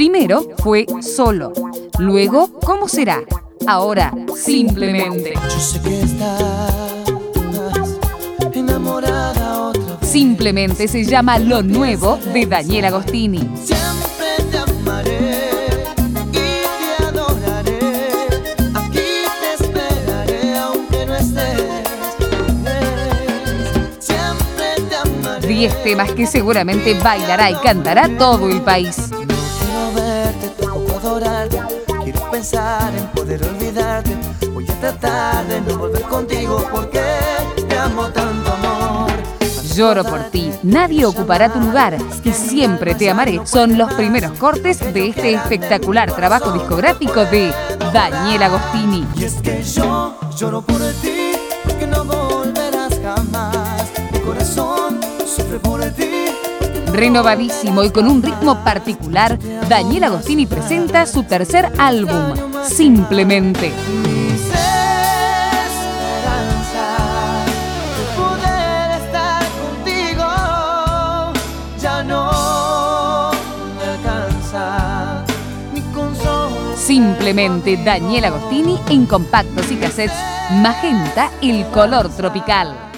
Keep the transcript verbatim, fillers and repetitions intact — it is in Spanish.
Primero fue Solo, luego ¿Cómo será? Ahora Simplemente. Yo sé que estás enamorada otra vez. Simplemente se llama Lo Nuevo de Daniel Agostini. Siempre te amaré y te adoraré. Aquí te esperaré aunque no estés. Siempre te amaré. Diez temas que seguramente bailará y cantará todo el país. No quiero verte, tampoco adorarte. Quiero pensar en poder olvidarte. Voy a tratar de no volver contigo porque te amo tanto, amor. Lloro por ti, nadie ocupará tu lugar y Siempre te amaré son los primeros cortes de este espectacular trabajo discográfico de Daniel Agostini. Y es que yo lloro por ti porque no volverás jamás. Mi corazón sufre por ti. Renovadísimo y con un ritmo particular, Daniel Agostini presenta su tercer álbum, Simplemente. Mis esperanzas de poder estar contigo ya no me alcanza. Mi consuelo. Simplemente Daniel Agostini en compactos y cassettes Magenta, el color tropical.